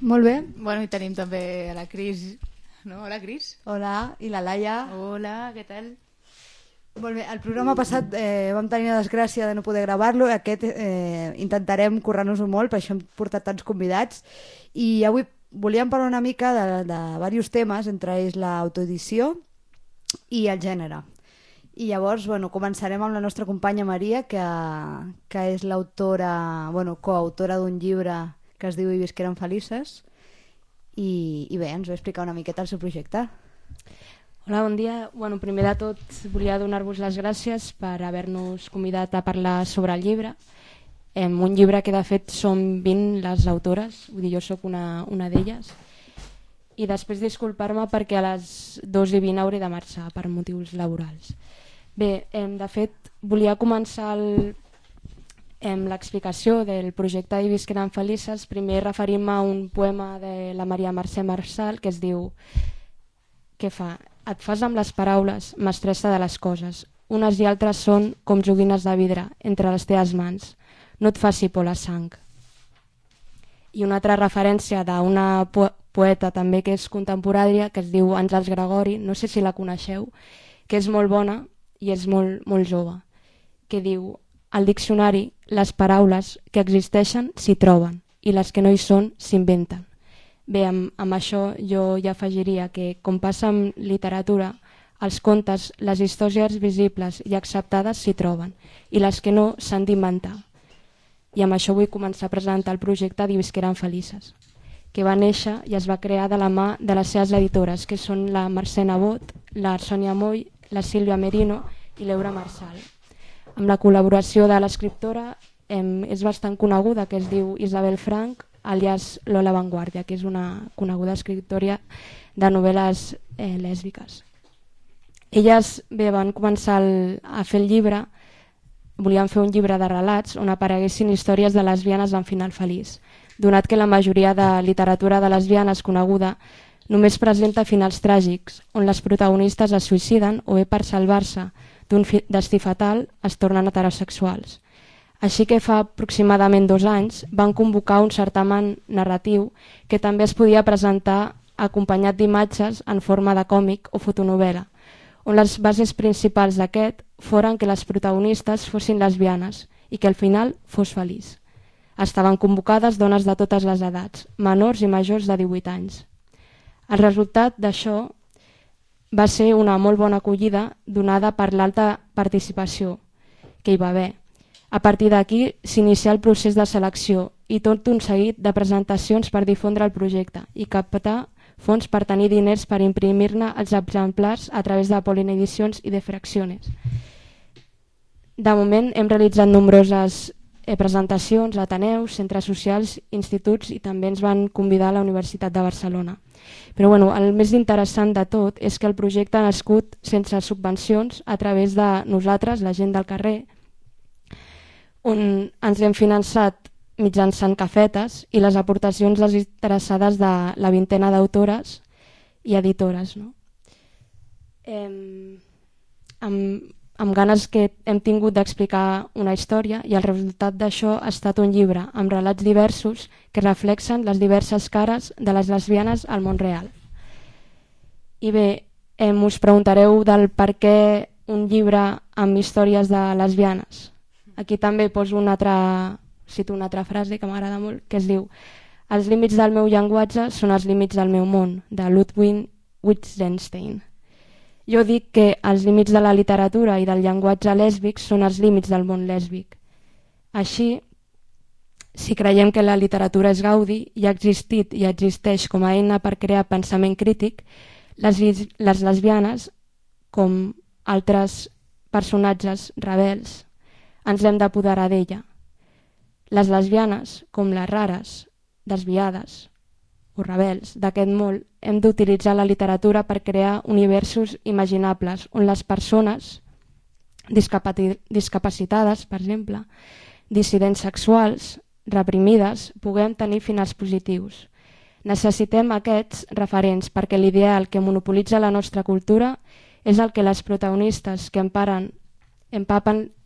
Molt bé. Bueno, i tenim també a la Cris, no? Hola, Cris. Hola, i la Laia. Hola, què tal? Molt bé, el programa passat vam tenir la desgràcia de no poder gravar-lo, aquest intentarem currar-nos-ho molt, per això hem portat tants convidats, i avui volíem parlar una mica de diversos temes, entre ells l'autoedició i el gènere. I llavors, bueno, començarem amb la nostra companya Maria, que és l'autora, bueno, coautora d'un llibre que es diu I visqueren felices, i bé, ens va explicar una miqueta el seu projecte. Hola, bon dia. Bueno, primer de tot volia donar-vos les gràcies per haver-nos convidat a parlar sobre el llibre. Un llibre que de fet som 20 les autores, vull dir, jo sóc una d'elles. I després disculpar-me perquè a les 2:20 hauré de marxar per motius laborals. Bé, de fet volia començar l'explicació del projecte I visqueren felices primer referint-me a un poema de la Maria Mercè Marçal que es diu: què fa? Et fas amb les paraules, mestressa de les coses. Unes i altres són com joguines de vidre entre les teves mans. No et faci por la sang. I una altra referència d'una poeta també que és contemporània, que es diu Àngels Gregori, no sé si la coneixeu, que és molt bona i és molt, molt jove, que diu: al diccionari les paraules que existeixen s'hi troben i les que no hi són s'inventen. Bé, amb això jo ja afegiria que, com passa amb literatura, els contes, les històries visibles i acceptades s'hi troben i les que no s'han d'inventar. I amb això vull començar a presentar el projecte d'I visqueren felices, que va néixer i es va crear de la mà de les seves editores, que són la Mercè Nebot, la Sònia Moll, la Sílvia Merino i l'Eura Marçal. Amb la col·laboració de l'escriptora és bastant coneguda, que es diu Isabel Frank, alias Lola Vanguardia, que és una coneguda escriptora de novel·les lèsbiques. Elles bé, van començar a fer el llibre, volien fer un llibre de relats on apareguessin històries de lesbianes amb final feliç, donat que la majoria de literatura de lesbianes coneguda només presenta finals tràgics, on les protagonistes es suïciden o bé per salvar-se d'un destí fatal es tornen heterosexuals. Així que fa aproximadament 2 anys van convocar un certamen narratiu que també es podia presentar acompanyat d'imatges en forma de còmic o fotonovel·la, on les bases principals d'aquest foren que les protagonistes fossin lesbianes i que al final fos feliç. Estaven convocades dones de totes les edats, menors i majors de 18 anys. El resultat d'això va ser una molt bona acollida donada per l'alta participació que hi va haver. A partir d'aquí s'inicià el procés de selecció i tot un seguit de presentacions per difondre el projecte i captar fons per tenir diners per imprimir-ne els exemplars a través de Pollen Edicions i de Fracciones. De moment hem realitzat nombroses presentacions a ateneus, centres socials, instituts i també ens van convidar a la Universitat de Barcelona. Però bueno, el més interessant de tot és que el projecte ha nascut sense subvencions a través de nosaltres, la gent del carrer, on ens hem finançat mitjançant cafetes i les aportacions desinteressades de la 20ena d'autores i editores. No? Amb ganes que hem tingut d'explicar una història i el resultat d'això ha estat un llibre amb relats diversos que reflexen les diverses cares de les lesbianes al món real. I bé, us preguntareu del per què un llibre amb històries de lesbianes. Aquí també poso cito una altra frase que m'agrada molt, que es diu: els límits del meu llenguatge són els límits del meu món, de Ludwig Wittgenstein. Jo dic que els límits de la literatura i del llenguatge lèsbic són els límits del món lèsbic. Així, si creiem que la literatura és gaudi i ha existit i existeix com a eina per crear pensament crític, les lesbianes, com altres personatges rebels, ens hem d'apoderar d'ella. Les lesbianes, com les rares, desviades o rebels d'aquest món, hem d'utilitzar la literatura per crear universos imaginables on les persones discapacitades, per exemple, dissidents sexuals, reprimides, puguem tenir finals positius. Necessitem aquests referents perquè l'ideal que monopolitza la nostra cultura és el que les protagonistes que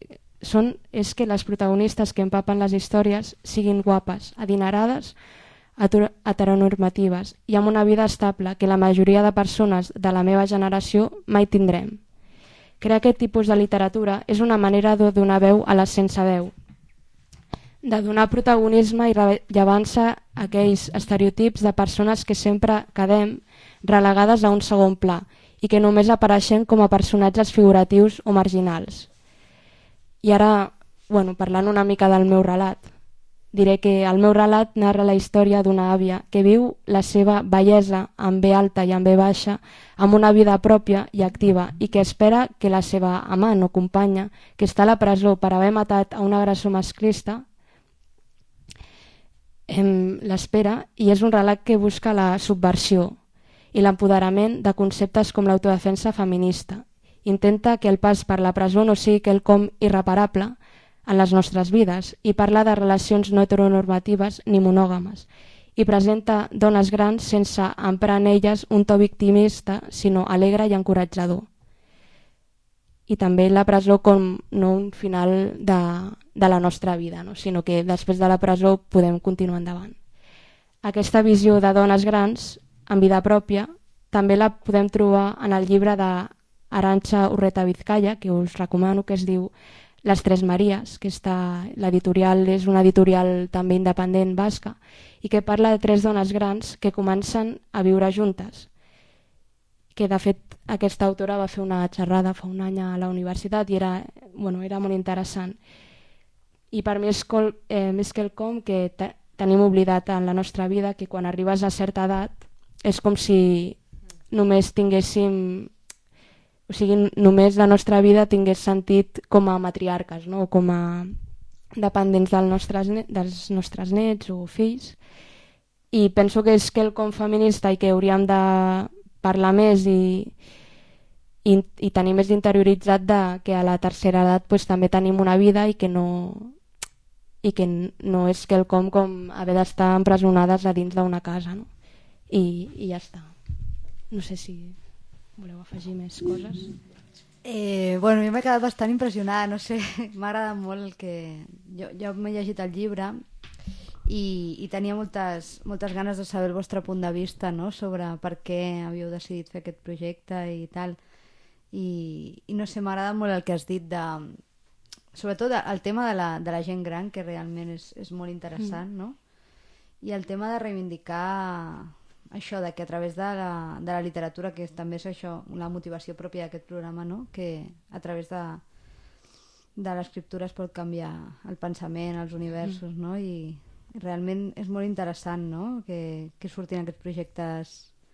empapen les històries siguin guapes, adinerades, heteronormatives i amb una vida estable que la majoria de persones de la meva generació mai tindrem. Crear aquest tipus de literatura és una manera de donar veu a les sense veu, de donar protagonisme i rellevància a aquells estereotips de persones que sempre quedem relegades a un segon pla i que només apareixen com a personatges figuratius o marginals. I ara, parlant una mica del meu relat, diré que el meu relat narra la història d'una àvia que viu la seva bellesa amb B alta i amb B baixa amb una vida pròpia i activa i que espera que la seva amant o companya, que està a la presó per haver matat a un agressor masclista, l'espera, i és un relat que busca la subversió i l'empoderament de conceptes com l'autodefensa feminista. Intenta que el pas per la presó no sigui quelcom irreparable en les nostres vides i parla de relacions no heteronormatives ni monògames i presenta dones grans sense emprar en elles un to victimista, sinó alegre i encoratjador. I també la presó com no un final de la nostra vida, no? Sinó que després de la presó podem continuar endavant. Aquesta visió de dones grans en vida pròpia també la podem trobar en el llibre d'Arantxa Urreta Vizcaya, que us recomano, que es diu Les Tres Maries, que l'editorial és una editorial també independent basca i que parla de 3 dones grans que comencen a viure juntes, que de fet aquesta autora va fer una xerrada fa un any a la universitat i era molt interessant. I per mi és quelcom que tenim oblidat en la nostra vida, que quan arribes a certa edat és com si només tinguéssim, o sigui, només la nostra vida tingués sentit com a matriarques, no? O com a dependents dels nostres nets o fills. I penso que és quelcom feminista i que hauríem de parlar més i tenir més interioritzat que a la tercera edat també tenim una vida i que no és quelcom com haver d'estar empresonades a dins d'una casa, no? I ja està. No sé si voleu afegir més coses. Jo m'he quedat bastant impressionada, no sé, m'ha agradat molt el que... Jo m'he llegit el llibre i tenia moltes ganes de saber el vostre punt de vista, no?, sobre per què havíeu decidit fer aquest projecte i tal. I no sé, m'ha agradat molt el que has dit sobretot el tema de la gent gran, que realment és molt interessant, no? I el tema de reivindicar això, de que a través de la literatura, que també és això, la motivació pròpia d'aquest programa, no?, que a través de l'escriptura es pot canviar el pensament, els universos, no? I realment és molt interessant, no?, que surtin aquests projectes.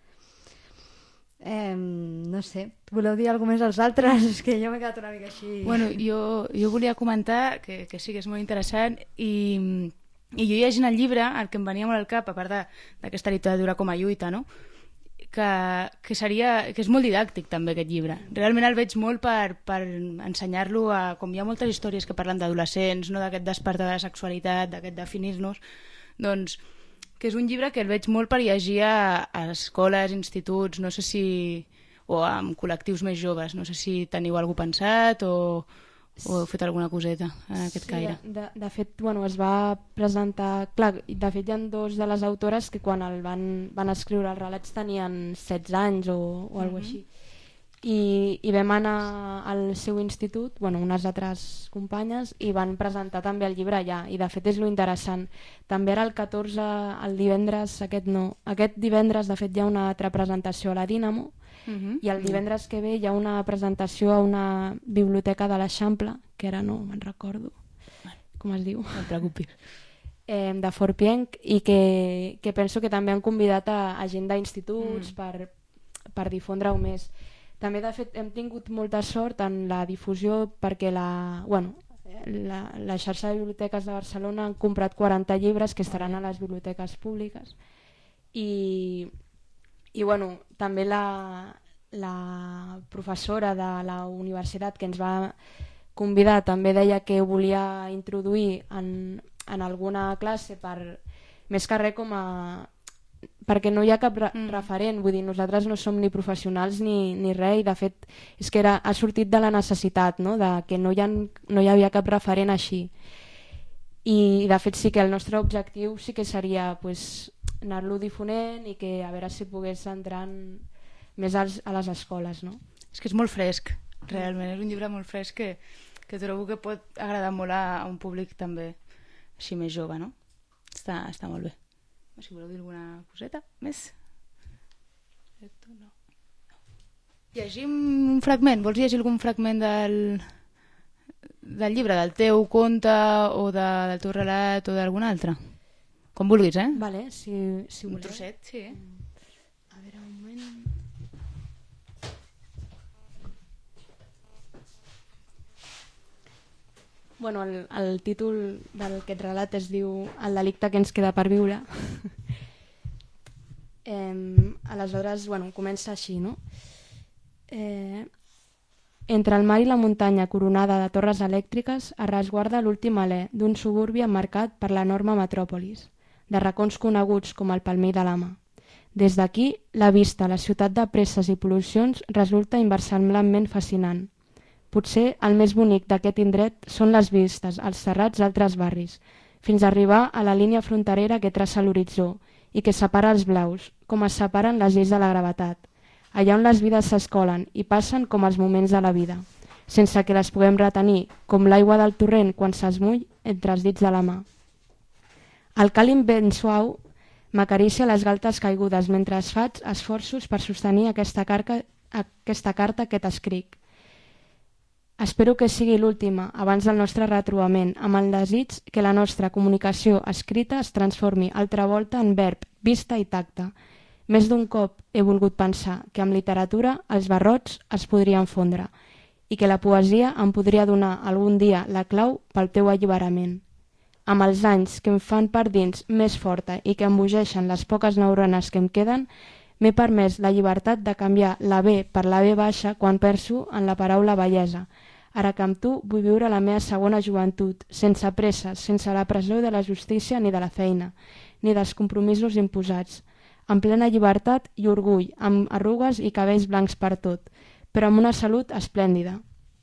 No sé, voleu dir alguna més als altres? És que jo m'he quedat una mica així... Jo volia comentar que sí que és molt interessant i jo llegint el llibre el que em venia molt al cap, a part d'aquesta literatura com a lluita, no?, que és molt didàctic també aquest llibre. Realment el veig molt per ensenyar-lo a... Com hi ha moltes històries que parlen d'adolescents, no?, d'aquest despertar de la sexualitat, d'aquest definir-nos, doncs que és un llibre que el veig molt per llegir a escoles, instituts, no sé si... o amb col·lectius més joves. No sé si teniu alguna cosa pensat o heu fet alguna coseta en aquest caire. De fet, es va presentar... Clar, de fet hi ha 2 de les autores que quan van escriure els relats tenien 16 anys o alguna cosa així. I vam anar al seu institut, unes altres companyes, i van presentar també el llibre allà, i de fet és lo interessant. També era el 14, el divendres, aquest divendres de fet hi ha una altra presentació a la Dínamo, i el divendres que ve hi ha una presentació a una biblioteca de l'Eixample, que ara no me'n recordo com es diu, no et preocupis, de Fort Pienc, i que penso que també han convidat a gent d'instituts per difondre-ho més. També, de fet, hem tingut molta sort en la difusió perquè la xarxa de biblioteques de Barcelona han comprat 40 llibres que estaran a les biblioteques públiques i també la professora de la universitat que ens va convidar també deia que ho volia introduir en alguna classe més que res perquè no hi ha cap referent, vull dir, nosaltres no som ni professionals ni res, i de fet és que ha sortit de la necessitat, no?, de que no hi havia cap referent així. I de fet sí que el nostre objectiu sí que seria anar-lo difonent i que a veure si pogués entrar més a les escoles, no? És que és molt fresc, realment, és un llibre molt fresc que trobo que pot agradar molt a un públic també així més jove, no? Està molt bé. Si voleu dir alguna coseta més? No. Llegim un fragment, vols llegir algun fragment del llibre, del teu conte o del teu relat o d'algun altre? Com vulguis, eh? Vale, si voleu. Un trosset, sí. A veure, un moment... Bueno, el títol d'aquest relat es diu El delicte que ens queda per viure. Aleshores, bueno, comença així, no? Entre el mar i la muntanya coronada de torres elèctriques es resguarda l'últim alè d'un suburbi emmarcat per l'enorme metròpolis, de racons coneguts com el Palmell de l'Ama. Des d'aquí, la vista a la ciutat de presses i pol·lucions resulta inversemblant fascinant. Potser el més bonic d'aquest indret són les vistes als serrats d'altres barris, fins a arribar a la línia fronterera que traça l'horitzó i que separa els blaus, com es separen les lleis de la gravetat, allà on les vides s'escolen i passen com els moments de la vida, sense que les puguem retenir, com l'aigua del torrent quan s'esmull entre els dits de la mà. El càlim ben suau m'acaricia les galtes caigudes mentre es faig esforços per sostenir aquesta carta que t'escric. Espero que sigui l'última abans del nostre retrobament, amb el desig que la nostra comunicació escrita es transformi altra volta en verb, vista i tacte. Més d'un cop he volgut pensar que amb literatura els barrots es podrien fondre i que la poesia em podria donar algun dia la clau pel teu alliberament. Amb els anys que em fan per dins més forta i que embogeixen les poques neurones que em queden, m'he permès la llibertat de canviar la B per la B baixa quan penso en la paraula bellesa. Ara que amb tu vull viure la meva segona joventut, sense presses, sense la pressió de la justícia ni de la feina, ni dels compromisos imposats, amb plena llibertat i orgull, amb arrugues i cabells blancs per tot, però amb una salut esplèndida.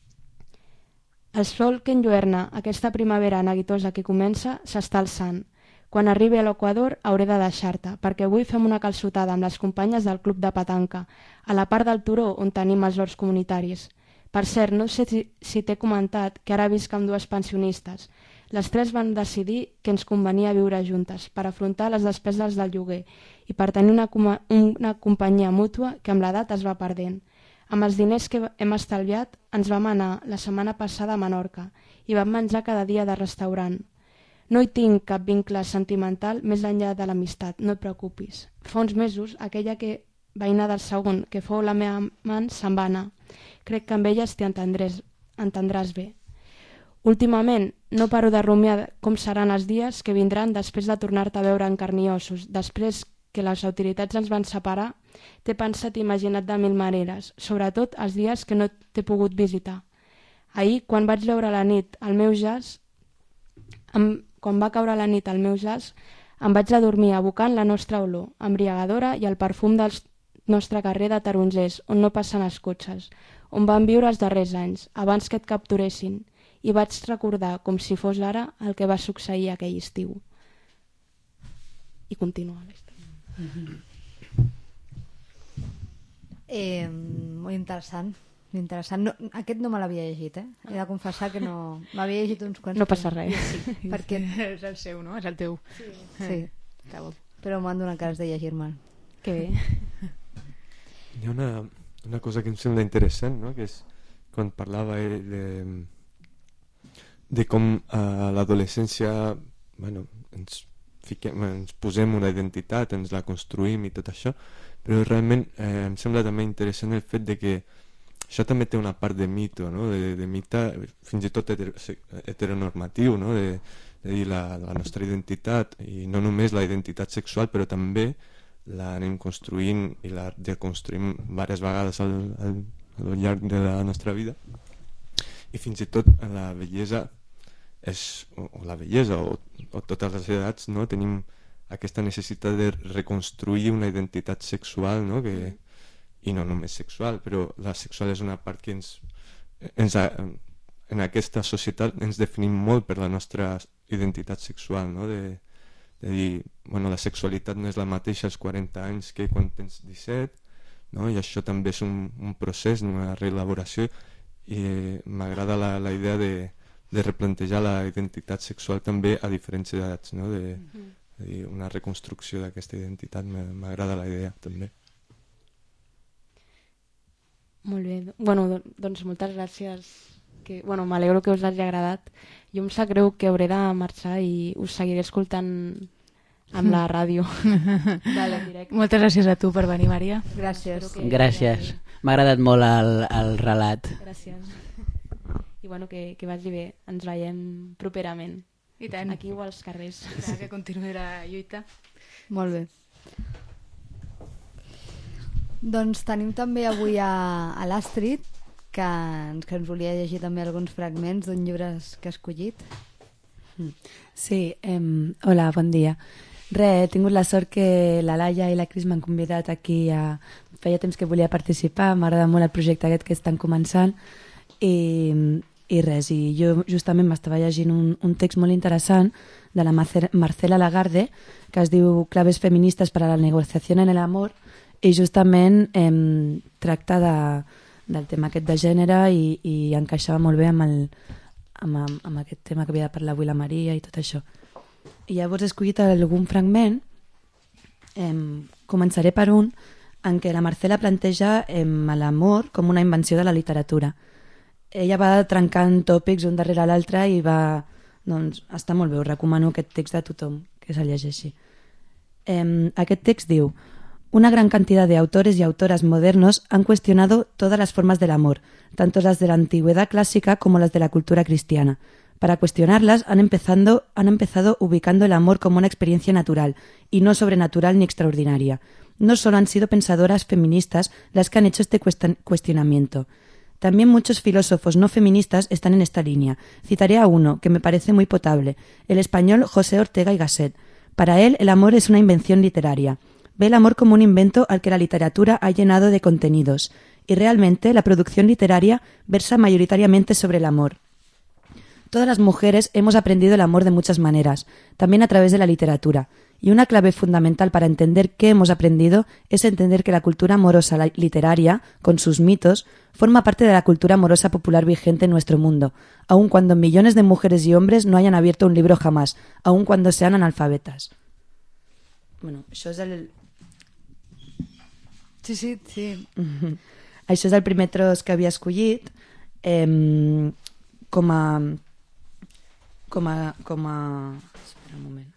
El sol que enlluerna aquesta primavera neguitosa que comença s'està alçant. Quan arribi a l'Equador hauré de deixar-te, perquè avui fem una calçotada amb les companyes del club de petanca, a la part del turó on tenim els horts comunitaris. Per cert, no sé si t'he comentat que ara visc amb dues pensionistes. Les tres van decidir que ens convenia viure juntes per afrontar les despeses del lloguer i per tenir una companyia mútua que amb l'edat es va perdent. Amb els diners que hem estalviat ens vam anar la setmana passada a Menorca i vam menjar cada dia de restaurant. No hi tinc cap vincle sentimental més enllà de l'amistat, no et preocupis. Fa uns mesos, aquella veïna del segon, que fou la meva amant, se'n va anar. Crec que amb elles t'hi entendràs bé. Últimament, no paro de rumiar com seran els dies que vindran després de tornar-te a veure en carn i ossos. Després que les autoritats ens van separar, t'he pensat i imaginat de mil maneres, sobretot els dies que no t'he pogut visitar. Ahir, quan vaig veure la nit al meu jazz, quan va caure la nit al meu jazz, em vaig adormir evocant la nostra olor, embriagadora i el perfum del nostre carrer de tarongers, on no passen els cotxes, on van viure els darrers anys, abans que et capturessin, i vaig recordar, com si fos ara, el que va succeir aquell estiu. I continua la història. Molt interessant. Interessant. No, aquest no me l'havia llegit, eh? He de confessar que no... M'havia llegit uns quants. No passa res. Sí, perquè... És el seu, no? És el teu. Sí. Però m'han donat ganes de llegir-me'l. Que bé. Hi ha una cosa que em sembla interessant, no? Que és quan parlava de com a l'adolescència ens posem una identitat, ens la construïm i tot això, però realment em sembla també interessant el fet de que això també té una part de mito, no? de mite fins i tot heteronormatiu, no? de dir la nostra identitat, i no només la identitat sexual, però també l'anem construint i la deconstruïm diverses vegades al llarg de la nostra vida, i fins i tot la bellesa o totes les edats, no? Tenim aquesta necessitat de reconstruir una identitat sexual, no? I no només sexual, però la sexual és una part que en aquesta societat ens definim molt per la nostra identitat sexual, no? de dir, bueno, la sexualitat no és la mateixa als 40 anys que quan tens 17, no? I això també és un procés, una reelaboració, i m'agrada la idea de replantejar la identitat sexual també a diferents edats, no? De dir, una reconstrucció d'aquesta identitat, m'agrada la idea també. Molt bé, bueno, doncs moltes gràcies. Bueno, m'alegro que us hagi agradat. Jo em sap greu que hauré de marxar i us seguiré escoltant amb la ràdio. Vale. Moltes gràcies a tu per venir, Maria. Gràcies. Gràcies. M'ha agradat molt el relat. Gràcies. I bueno, que vagi bé. Ens veiem properament. I tant. Aquí o als carrers. Que continuï la lluita. Molt bé. Doncs tenim també avui a l'Astrid, que ens volia llegir també alguns fragments d'un llibre que ha escollit. Sí, hola, bon dia. He tingut la sort que la Laia i la Cris m'han convidat aquí feia temps que volia participar, m'agrada molt el projecte aquest que estan començant i res, i jo justament m'estava llegint un text molt interessant de la Marcela Lagarde que es diu Claves feministes para la negociación en el amor, i justament tracta del tema aquest de gènere i encaixava molt bé amb aquest tema que havia de parlar avui la Maria i tot això. I llavors he escollit algun fragment, començaré per un en què la Marcela planteja l'amor com una invenció de la literatura. Ella va trencant tòpics un darrere l'altre i va... Doncs està molt bé, us recomano aquest text a tothom que se'l llegeixi. Aquest text diu: una gran cantidad de autores y autoras modernos han cuestionado todas las formas del amor, tanto las de la antigüedad clásica como las de la cultura cristiana. Para cuestionarlas han empezado ubicando el amor como una experiencia natural y no sobrenatural ni extraordinaria. No solo han sido pensadoras feministas las que han hecho este cuestionamiento. También muchos filósofos no feministas están en esta línea. Citaré a uno que me parece muy potable, el español José Ortega y Gasset. Para él, el amor es una invención literaria. Ve el amor como un invento al que la literatura ha llenado de contenidos, y realmente la producción literaria versa mayoritariamente sobre el amor. Todas las mujeres hemos aprendido el amor de muchas maneras, también a través de la literatura, y una clave fundamental para entender qué hemos aprendido es entender que la cultura amorosa literaria, con sus mitos, forma parte de la cultura amorosa popular vigente en nuestro mundo, aun cuando millones de mujeres y hombres no hayan abierto un libro jamás, aun cuando sean analfabetas. Bueno, això és el... Sí. Això és el primer tros que havia escollit com a... Espera un moment.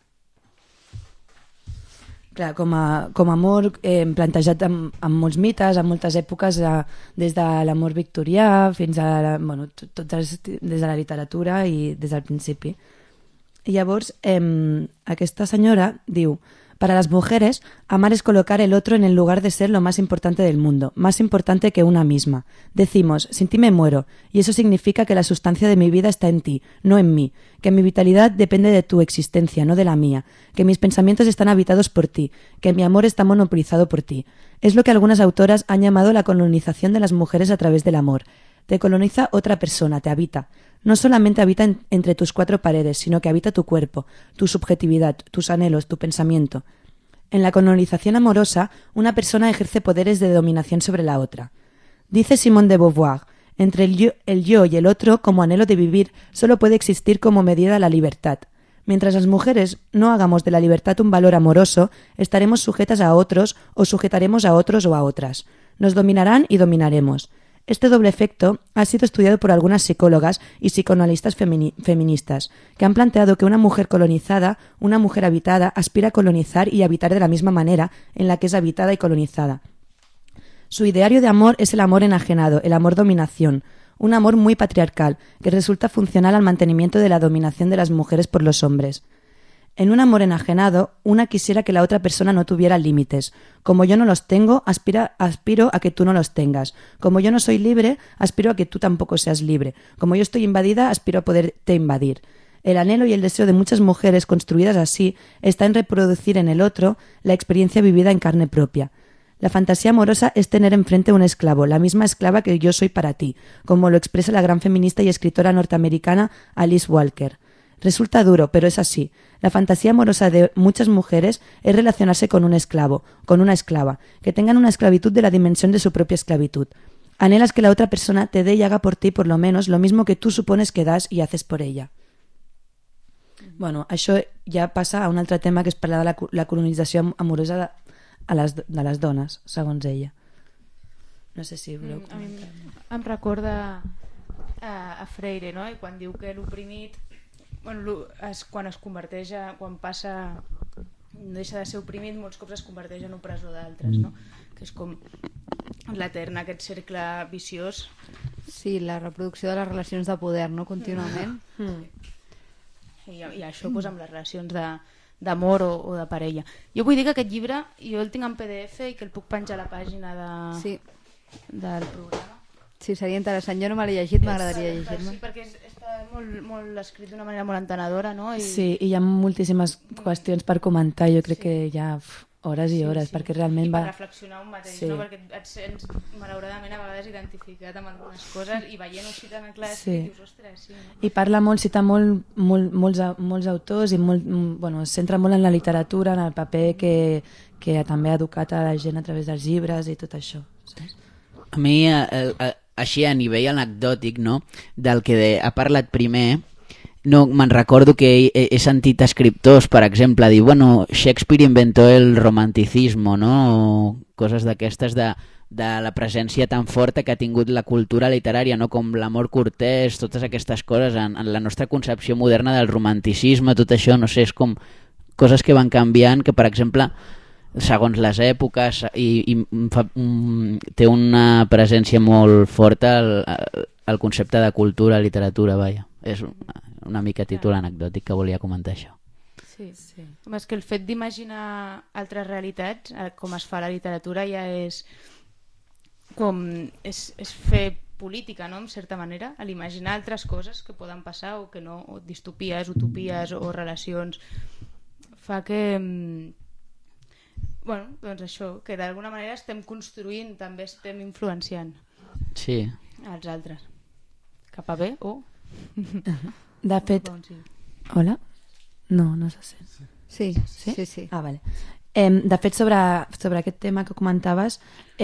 Clar, com a amor plantejat amb molts mites, en moltes èpoques, des de l'amor victorià fins a des de la literatura i des del principi. I llavors aquesta senyora diu: para las mujeres, amar es colocar el otro en el lugar de ser lo más importante del mundo, más importante que una misma. Decimos, sin ti me muero, y eso significa que la sustancia de mi vida está en ti, no en mí, que mi vitalidad depende de tu existencia, no de la mía, que mis pensamientos están habitados por ti, que mi amor está monopolizado por ti. Es lo que algunas autoras han llamado la colonización de las mujeres a través del amor. Te coloniza otra persona, te habita. No solamente habita entre tus cuatro paredes, sino que habita tu cuerpo, tu subjetividad, tus anhelos, tu pensamiento. En la colonización amorosa, una persona ejerce poderes de dominación sobre la otra. Dice Simone de Beauvoir, entre el yo y el otro, como anhelo de vivir, solo puede existir como medida la libertad. Mientras las mujeres no hagamos de la libertad un valor amoroso, estaremos sujetas a otros o sujetaremos a otros o a otras. Nos dominarán y dominaremos. Este doble efecto ha sido estudiado por algunas psicólogas y psicoanalistas feministas, que han planteado que una mujer colonizada, una mujer habitada, aspira a colonizar y habitar de la misma manera en la que es habitada y colonizada. Su ideario de amor es el amor enajenado, el amor dominación, un amor muy patriarcal, que resulta funcional al mantenimiento de la dominación de las mujeres por los hombres. En un amor enajenado, una quisiera que la otra persona no tuviera límites. Como yo no los tengo, aspiro a que tú no los tengas. Como yo no soy libre, aspiro a que tú tampoco seas libre. Como yo estoy invadida, aspiro a poderte invadir. El anhelo y el deseo de muchas mujeres construidas así está en reproducir en el otro la experiencia vivida en carne propia. La fantasía amorosa es tener enfrente un esclavo, la misma esclava que yo soy para ti, como lo expresa la gran feminista y escritora norteamericana Alice Walker. Resulta duro, pero es así. La fantasía amorosa de muchas mujeres es relacionarse con un esclavo, con una esclava, que tengan una esclavitud de la dimensión de su propia esclavitud. Anhelas que la otra persona te dé y haga por ti, por lo menos, lo mismo que tú supones que das y haces por ella. Bueno, això ja passa a un altre tema, que és parlar de la colonització amorosa de les dones, segons ella. No sé si voleu comentar. Em recorda a Freire, no? I quan diu que l'oprimit, bueno, quan es converteix quan passa, no deixa de ser oprimit, molts cops es converteix en opressor d'altres, no? Que és com l'etern, aquest cercle viciós. Sí, la reproducció de les relacions de poder, no? Contínuament. I això doncs, amb les relacions d'amor o de parella. Jo vull dir que aquest llibre jo el tinc en PDF i que el puc penjar a la pàgina del programa. Sí, seria interessant. Jo no me l'he llegit, m'agradaria llegir-me. Sí, perquè està molt escrit d'una manera molt entenedora, no? Sí, i hi ha moltíssimes qüestions per comentar. Jo crec que hi ha hores i hores, perquè realment I va... per reflexionar un mateix, no? Perquè et sents, malauradament, a vegades identificat amb algunes coses i veient-ho així tan clar dius, ostres, sí. No? I parla molt, cita molts autors i es centra molt en la literatura, en el paper que també ha educat a la gent a través dels llibres i tot això, saps? A mi, així a nivell anecdòtic, no? Del que ha parlat primer, no, me'n recordo que he sentit escriptors, per exemple, dir, bueno, Shakespeare inventó el romanticismo, no? O coses d'aquestes de la presència tan forta que ha tingut la cultura literària, no? Com l'amor cortès, totes aquestes coses, en la nostra concepció moderna del romanticisme, tot això, no sé, és com coses que van canviant, que, per exemple, segons les èpoques i té una presència molt forta el concepte de cultura, literatura, vaja. És una mica títol anecdòtic que volia comentar això. Sí. Home, és que el fet d'imaginar altres realitats, com es fa a la literatura, ja és fer política, no?, en certa manera, a l'imaginar altres coses que poden passar o que no, o distopies, utopies o relacions, fa que... Bueno, doncs això, que d'alguna manera estem construint, també estem influenciant els altres. Cap a bé o... De fet... Hola? No se sent. Sí. Ah, vale. De fet, sobre aquest tema que comentaves,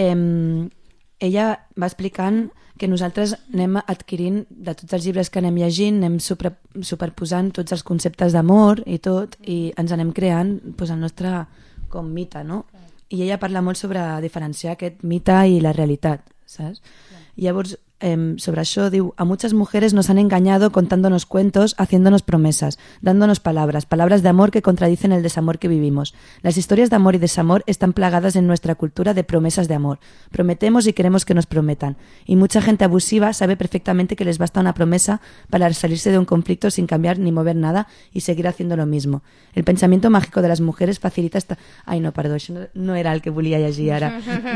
ella va explicant que nosaltres anem adquirint, de tots els llibres que anem llegint, anem superposant tots els conceptes d'amor i tot, i ens anem creant el nostre com mite, no? I ella parla molt sobre diferenciar aquest mite i la realitat, saps? Llavors, sobre això diu: a muchas mujeres nos han engañado contándonos cuentos, haciéndonos promesas, dándonos palabras de amor que contradicen el desamor que vivimos. Las historias de amor y desamor están plagadas en nuestra cultura de promesas de amor. Prometemos y queremos que nos prometan. Y mucha gente abusiva sabe perfectamente que les basta una promesa para salirse de un conflicto sin cambiar ni mover nada y seguir haciendo lo mismo. El pensamiento mágico de las mujeres facilita esta... Ai, no, perdó, això no era el que volia llegir ara.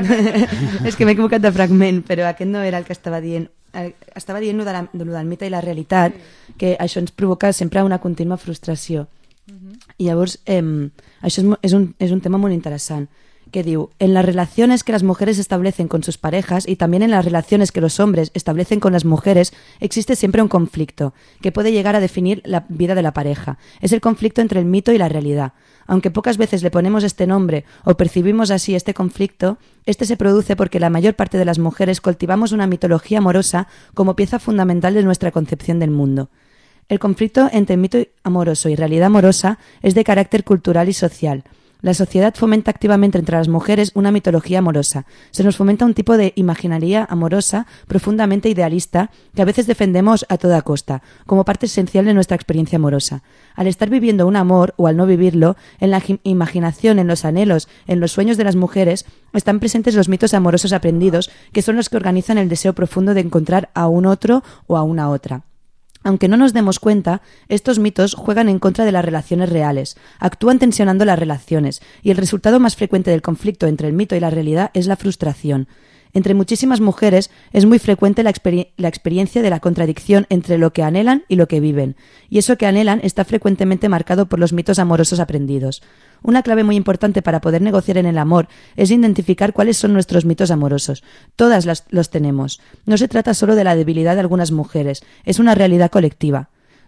És que m'he equivocat de fragment, però aquest no era el que estava dient. Estava dient lo del mite i la realitat, que això ens provoca sempre una contínua frustració. I llavors, això és un tema molt interessant, que diu: en las relaciones que las mujeres establecen con sus parejas y también en las relaciones que los hombres establecen con las mujeres, existe siempre un conflicto que puede llegar a definir la vida de la pareja. Es el conflicto entre el mito y la realidad. Aunque pocas veces le ponemos este nombre o percibimos así este conflicto, este se produce porque la mayor parte de las mujeres cultivamos una mitología amorosa como pieza fundamental de nuestra concepción del mundo. El conflicto entre mito amoroso y realidad amorosa es de carácter cultural y social. La sociedad fomenta activamente entre las mujeres una mitología amorosa. Se nos fomenta un tipo de imaginaria amorosa profundamente idealista que a veces defendemos a toda costa, como parte esencial de nuestra experiencia amorosa. Al estar viviendo un amor o al no vivirlo, en la imaginación, en los anhelos, en los sueños de las mujeres, están presentes los mitos amorosos aprendidos, que son los que organizan el deseo profundo de encontrar a un otro o a una otra. Aunque no nos demos cuenta, estos mitos juegan en contra de las relaciones reales, actúan tensionando las relaciones, y el resultado más frecuente del conflicto entre el mito y la realidad es la frustración. Entre muchísimas mujeres es muy frecuente la experiencia de la contradicción entre lo que anhelan y lo que viven, y eso que anhelan está frecuentemente marcado por los mitos amorosos aprendidos. Una clave muy importante para poder negociar en el amor es identificar cuáles son nuestros mitos amorosos. Todas los tenemos. No se trata solo de la debilidad de algunas mujeres, es una realidad colectiva.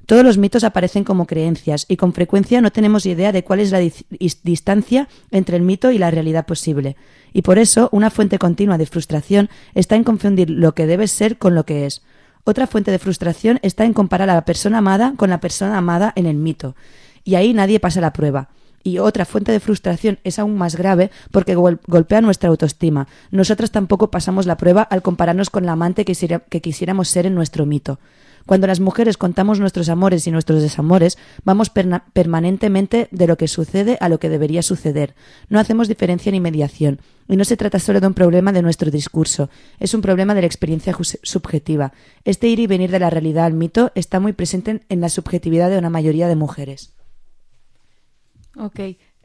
Todos los mitos aparecen como creencias y con frecuencia no tenemos idea de cuál es la distancia entre el mito y la realidad posible. Y por eso una fuente continua de frustración está en confundir lo que debe ser con lo que es. Otra fuente de frustración está en comparar a la persona amada con la persona amada en el mito. Y ahí nadie pasa la prueba. Y otra fuente de frustración es aún más grave porque golpea nuestra autoestima. Nosotras tampoco pasamos la prueba al compararnos con la amante que quisiéramos ser en nuestro mito. Cuando las mujeres contamos nuestros amores y nuestros desamores, vamos permanentemente de lo que sucede a lo que debería suceder. No hacemos diferencia ni mediación. Y no se trata solo de un problema de nuestro discurso, es un problema de la experiencia subjetiva. Este ir y venir de la realidad al mito está muy presente en la subjetividad de una mayoría de mujeres. Ok.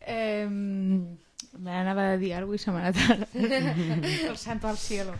M'anava a dir alguna cosa i se m'ha anat el santo al cielo.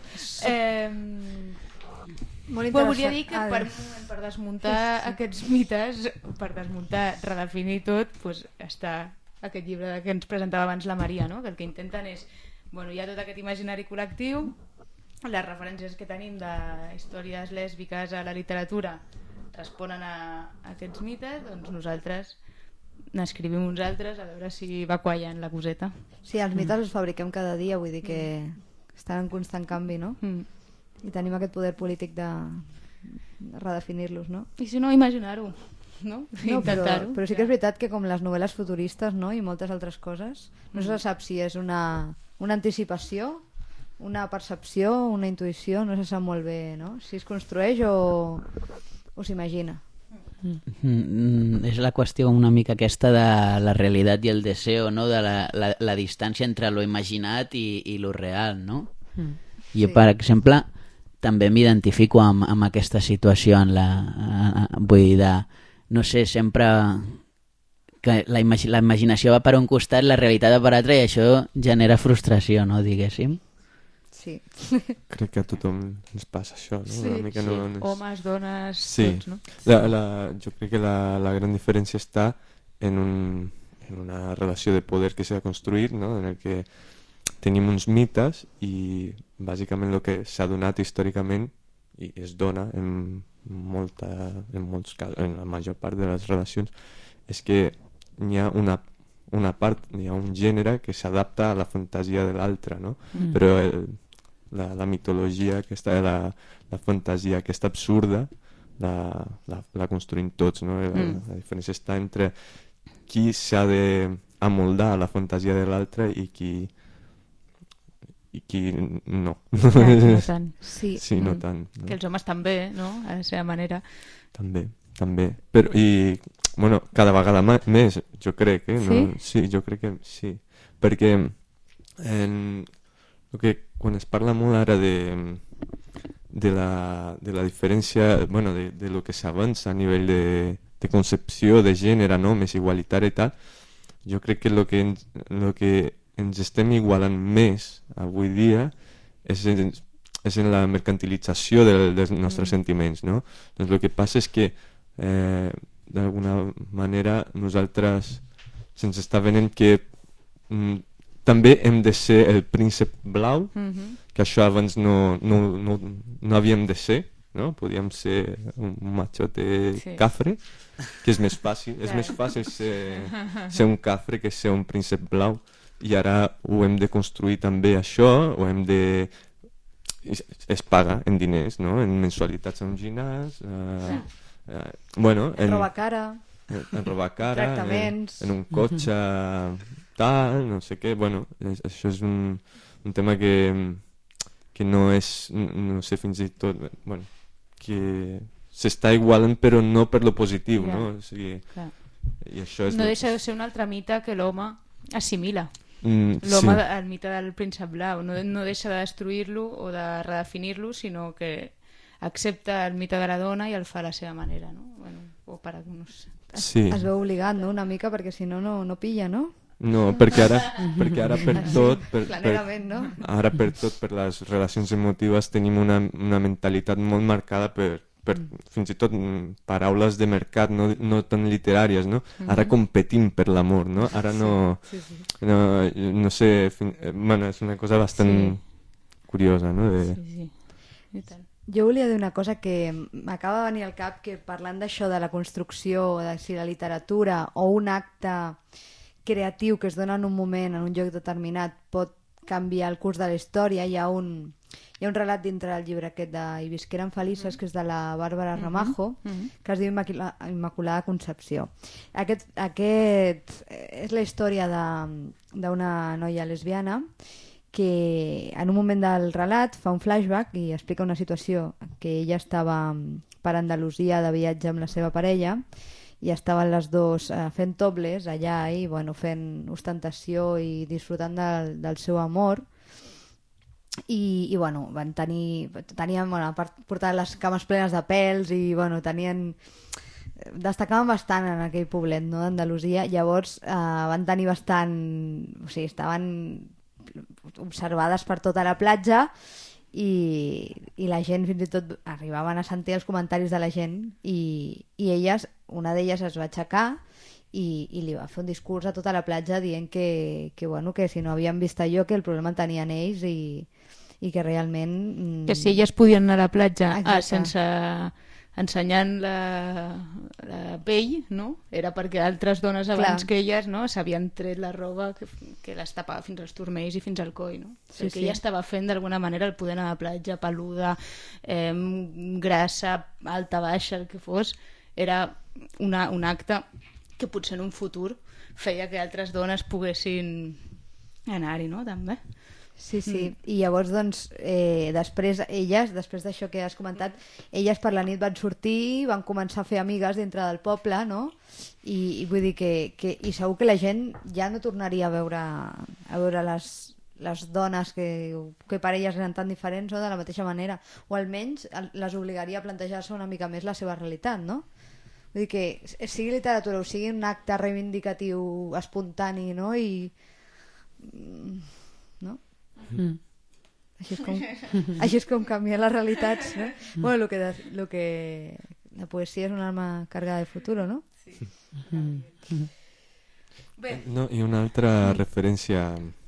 Molt Volia dir que per desmuntar aquests mites, per desmuntar, redefinir tot, pues, està aquest llibre que ens presentava abans la Maria, no? Que el que intenten és, bueno, hi ha tot aquest imaginari col·lectiu, les referències que tenim de històries lèsbiques a la literatura responen a aquests mites, doncs nosaltres n'escrivim uns altres a veure si va quallant la coseta. Sí, els mites els fabriquem cada dia, vull dir que estan en constant canvi, no? I tenim aquest poder polític de redefinir-los, no? I si no, imaginar-ho, no? Intentar-ho. Però sí que és veritat que com les novel·les futuristes, no? I moltes altres coses, no se sap si és una anticipació, una percepció, una intuïció, no se sap molt bé, no? Si es construeix o s'imagina. És la qüestió una mica aquesta de la realitat i el deseo, no? De la distància entre lo imaginat i lo real, no? Jo, per exemple, també m'identifico amb aquesta situació vull dir, no sé, sempre que la imaginació va per un costat, la realitat va per l'altre, i això genera frustració, no? Diguéssim. Sí. Crec que a tothom ens passa això, no? Sí, una mica sí. No... Homes, dones, sí. tots, no? Jo crec que la gran diferència està en una relació de poder que s'ha construït, no? En el que tenim uns mites i bàsicament el que s'ha donat històricament i es dona en molts casos, en la major part de les relacions, és que n'hi ha una part, hi ha un gènere que s'adapta a la fantasia de l'altre, no? Però la mitologia aquesta, la fantasia aquesta absurda la construïm tots, no? La diferència està entre qui s'ha d'amoldar a la fantasia de l'altre i qui no. No tant. Sí, no tant. No? Que els homes també, no? A la seva manera. També. Però, i, bueno, cada vegada més, jo crec, Sí? No? Sí, jo crec que sí. Perquè quan es parla molt ara de la diferència, bueno, de lo que s'avança a nivell de concepció de gènere, no? Més igualitari i tal, jo crec que el que ens estem igualant més avui dia és en la mercantilització dels nostres sentiments, no? Doncs el que passa és que d'alguna manera nosaltres se'ns està venent que també hem de ser el príncep blau, que això abans no havíem de ser, no? Podíem ser un machote cafre, que és més fàcil, és més fàcil ser un cafre que ser un príncep blau, i ara ho hem de construir també això, ho hem de... es paga en diners, no? En mensualitats a un gimnàs, bueno, en robar cara, tractaments, en un cotxe tal, no sé què, bueno, això és un tema que no és, no sé, fins i tot, bueno, que s'està igualant però no per lo positiu, no? O sigui, i això és no deixa de ser un altre mite que l'home assimila. L'home, el mite del príncep blau, no deixa de destruir-lo o de redefinir-lo, sinó que accepta el mite de la dona i el fa a la seva manera, no? Bueno, o per alguns... Sí. Es veu obligat, no? Una mica, perquè si no, no pilla, no? No, perquè ara per tot... no? Ara per tot, per les relacions emotives, tenim una mentalitat molt marcada per fins i tot paraules de mercat, no tan literàries, no? Ara competim per l'amor, no? Ara no sé... Bueno, és una cosa bastant curiosa, no? Sí. I tant. Jo volia dir una cosa que m'acaba de venir al cap, que parlant d'això de la construcció, de si la literatura o un acte creatiu que es dona en un moment, en un lloc determinat, pot canviar el curs de la història. Hi ha un relat dintre del llibre aquest de I visqueren felices, que és de la Bàrbara Ramajo, que es diu Immaculada Concepció. Aquest és la història d'una noia lesbiana que en un moment del relat fa un flashback i explica una situació que ella estava per Andalusia de viatge amb la seva parella i estaven les dues fent topless allà i fent ostentació i disfrutant del seu amor i van tenien portaven les cames plenes de pèls i destacaven bastant en aquell poblet, no, d'Andalusia. Llavors van tenir bastant, o sigui, estaven observades per tota la platja i la gent fins i tot arribaven a sentir els comentaris de la gent i elles, una d'elles es va aixecar i li va fer un discurs a tota la platja dient que si no havien vist allò, que el problema el tenien ells i que realment... Que si elles podien anar a la platja Exacte. ensenyant la pell, no? Era perquè altres dones abans que elles, no, s'havien tret la roba que les tapava fins als turmells i fins al coll, no? Sí, El que ella estava fent d'alguna manera el poder anar a la platja peluda, grassa, alta, baixa, el que fos, era un acte que potser en un futur feia que altres dones poguessin anar-hi, no? També. Sí. I llavors, després d'això que has comentat, elles per la nit van sortir, van començar a fer amigues dintre del poble, no? I vull dir i segur que la gent ja no tornaria a veure les dones que per elles eren tan diferents, no? De la mateixa manera, o almenys les obligaria a plantejar-se una mica més la seva realitat, no? Vull dir que sigui literatura o sigui un acte reivindicatiu espontani, no? No? Així és com canvien les realitats, no? Bueno, lo que la poesia és una arma cargada de futuro, no? Sí. No, i una altra referència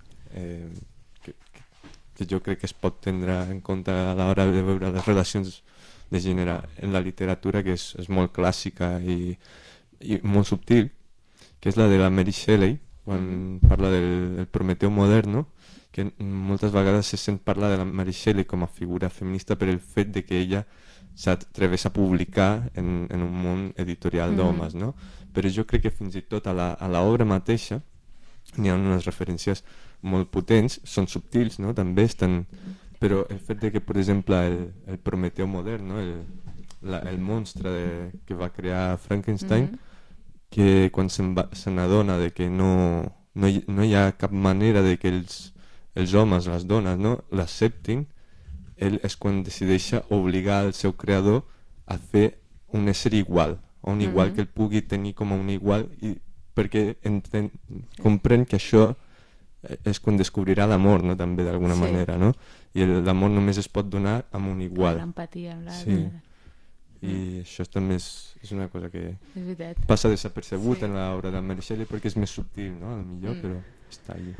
que jo crec que es pot tindre en compte a l'hora de veure les relacions de gènere en la literatura, que és molt clàssica i molt subtil, que és la de la Mary Shelley, quan parla del Prometeu modern, no? Que moltes vegades se sent parlar de la Mary Shelley com a figura feminista per el fet de que ella s'atreveix a publicar en un món editorial d'homes, no? Però jo crec que fins i tot a l'obra mateixa n'hi ha unes referències molt potents, són subtils, no? També estan... Però el fet de que, per exemple, el Prometeu modern, no? El monstre que va crear Frankenstein, que quan se n'adona de que no hi ha cap manera de que els homes, les dones, no, l'acceptin, ell és quan decideix obligar el seu creador a fer un ésser igual, un igual que el pugui tenir com a un igual, perquè comprèn que això és quan descobrirà l'amor, no, també d'alguna manera, no? I l'amor només es pot donar amb un igual. L'empatia amb l'altre. Sí. I això també és una cosa que passa desapercebut en l'obra de Mary Shelley perquè és més subtil, no? Millor, però està allí.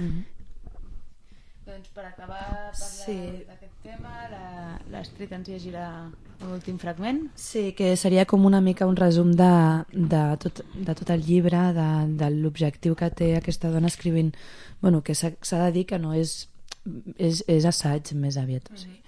Doncs per acabar parlant d'aquest tema, l'Astrid ens llegirà l'últim fragment. Sí, que seria com una mica un resum de tot el llibre, de l'objectiu que té aquesta dona escrivint, que s'ha de dir que no és assaig més aviat.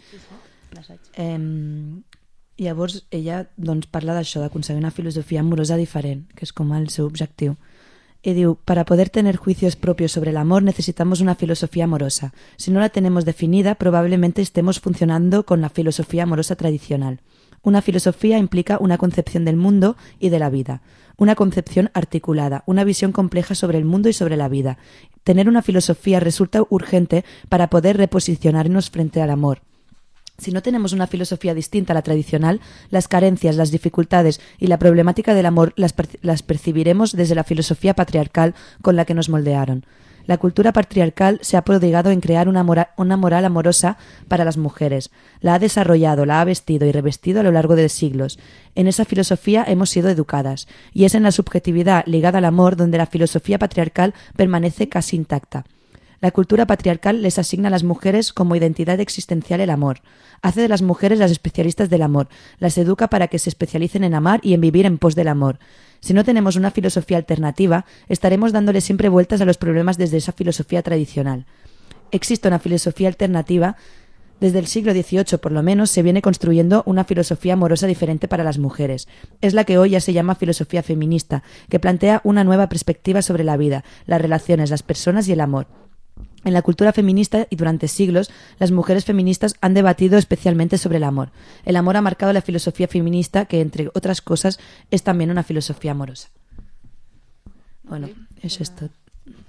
Llavors ella parla d'això, d'aconseguir una filosofia amorosa diferent, que és com el seu objectiu. Y digo, para poder tener juicios propios sobre el amor necesitamos una filosofía amorosa. Si no la tenemos definida, probablemente estemos funcionando con la filosofía amorosa tradicional. Una filosofía implica una concepción del mundo y de la vida, una concepción articulada, una visión compleja sobre el mundo y sobre la vida. Tener una filosofía resulta urgente para poder reposicionarnos frente al amor. Si no tenemos una filosofía distinta a la tradicional, las carencias, las dificultades y la problemática del amor las percibiremos desde la filosofía patriarcal con la que nos moldearon. La cultura patriarcal se ha prodigado en crear una moral amorosa para las mujeres. La ha desarrollado, la ha vestido y revestido a lo largo de siglos. En esa filosofía hemos sido educadas, y es en la subjetividad ligada al amor donde la filosofía patriarcal permanece casi intacta. La cultura patriarcal les asigna a las mujeres como identidad existencial el amor. Hace de las mujeres las especialistas del amor. Las educa para que se especialicen en amar y en vivir en pos del amor. Si no tenemos una filosofía alternativa, estaremos dándole siempre vueltas a los problemas desde esa filosofía tradicional. Existe una filosofía alternativa. Desde el siglo XVIII, por lo menos, se viene construyendo una filosofía amorosa diferente para las mujeres. Es la que hoy ya se llama filosofía feminista, que plantea una nueva perspectiva sobre la vida, las relaciones, las personas y el amor. En la cultura feminista y durante siglos, las mujeres feministas han debatido especialmente sobre el amor. El amor ha marcado la filosofía feminista, que, entre otras cosas, es también una filosofía amorosa. Bueno, això és tot.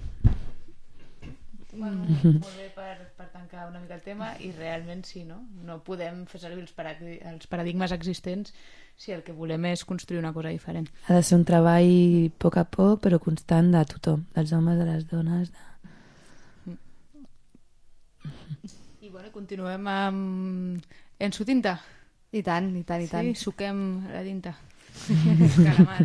Molt bé per tancar una mica el tema, i realment sí, no? No podem fer servir els paradigmes existents si el que volem és construir una cosa diferent. Ha de ser un treball a poc, però constant de tothom, dels homes, de les dones... I bueno, continuem amb Ensu Tinta. I tant, i tant, i tant. Sí, suquem la tinta. Calamar.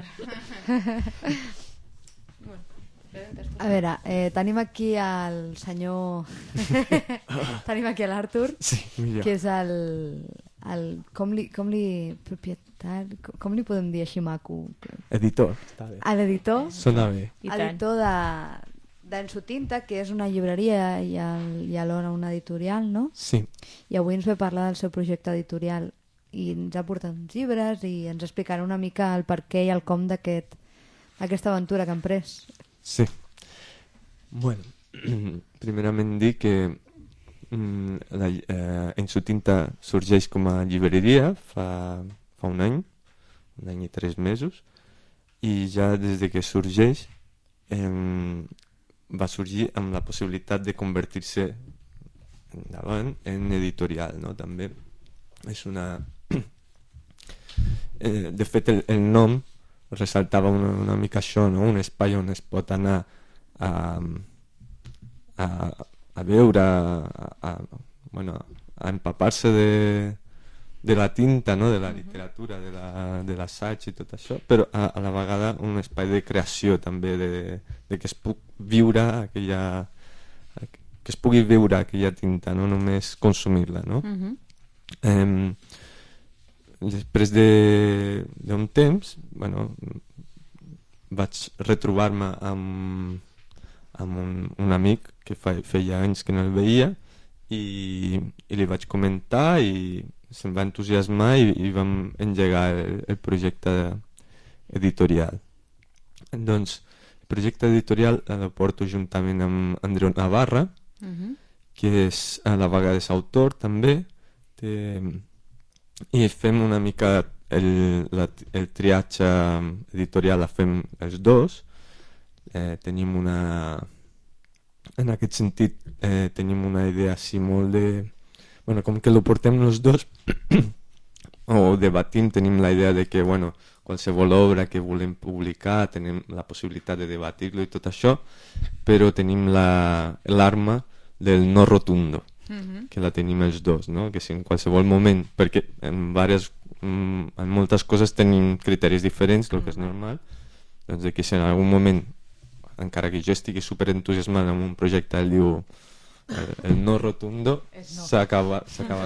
A veure, tenim aquí el senyor... tenim aquí l'Artur, Sí, millor. que és com li podem dir així maco? Editor, està bé. L'editor, Sona bé. I tant. editor d'Ensu Tinta, que és una llibreria i alhora una editorial, no? Sí, I avui ens ve parlar del seu projecte editorial i ens ha portat uns llibres i ens explicarà una mica el per què i el com d'aquesta aventura que han pres. sí. Bueno, primerament dir que Ensu Tinta sorgeix com a llibreria fa un any i 3 mesos, i ja des de que sorgeix va sorgir amb la possibilitat de convertir-se endavant en editorial, no? També és una... de fet, el nom ressaltava una mica això, no? Un espai on es pot anar a veure, a empapar-se de la tinta, no? De la literatura, de l'assaig i tot això, però a la vegada un espai de creació també, de que es pugui veure aquella tinta, no només consumir-la, no? Després d'un temps, vaig retrobar-me amb un amic que feia anys que no el veia, i li vaig comentar i se'm va entusiasmar i vam engegar el projecte editorial. Doncs el projecte editorial el porto juntament amb Andreu Navarra, que és a la vegada és autor també, i fem una mica el triatge editorial, la fem els dos. Tenim en aquest sentit tenim una idea així molt de... com que lo portem els dos o debatim, tenim la idea de que qualsevol obra que volem publicar tenim la possibilitat de debatir-lo i tot això, però tenim l'arma del no rotundo, que la tenim els dos, no? Que si en qualsevol moment, perquè en moltes coses tenim criteris diferents, el que és normal, doncs que si en algun moment, encara que jo estigui superentusiasmat amb un projecte, ell diu el no rotundo, s'ha acabat,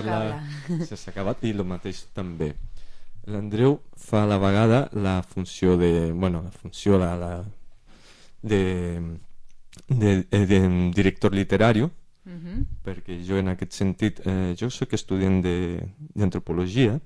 i el mateix també. L'Andreu fa a la vegada la funció de director literari, perquè jo en aquest sentit, jo soc estudiant d'antropologia,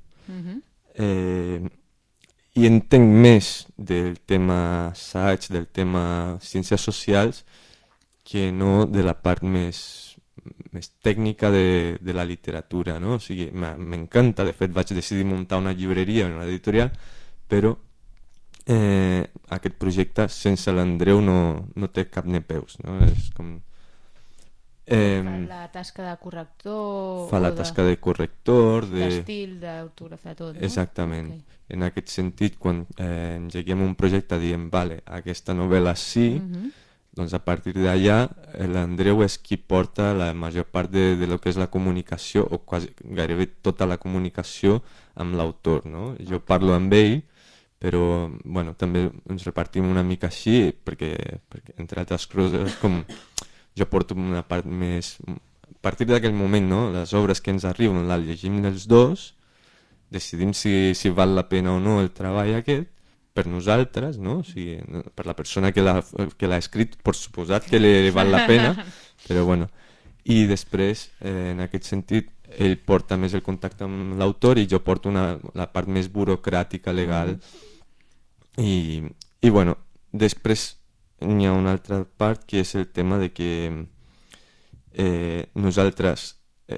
i entenc més del tema assaig, del tema ciències socials, que no de la part més tècnica de la literatura, no? O sigui, m'encanta, de fet vaig decidir muntar una llibreria, una editorial, però aquest projecte sense l'Andreu no té cap ni peus, no? És com... Fa la tasca de corrector... Fa la tasca de corrector... D'estil, d'autògrafar, tot, no? Exactament. En aquest sentit, quan engeguem un projecte diem, vale, aquesta novel·la sí, doncs a partir d'allà l'Andreu és qui porta la major part de lo que és la comunicació, o quasi gairebé tota la comunicació amb l'autor, no? Jo parlo amb ell, però també ens repartim una mica així, perquè entre altres coses, com jo porto una part més... A partir d'aquell moment, no? Les obres que ens arriben les llegim els dos, decidim si val la pena o no el treball aquest, per nosaltres, no? O sigui, per la persona que l'ha escrit, per suposat que li val la pena, però bueno. I després, en aquest sentit, ell porta més el contacte amb l'autor i jo porto la part més burocràtica, legal. I bueno, després hi ha una altra part que és el tema de que nosaltres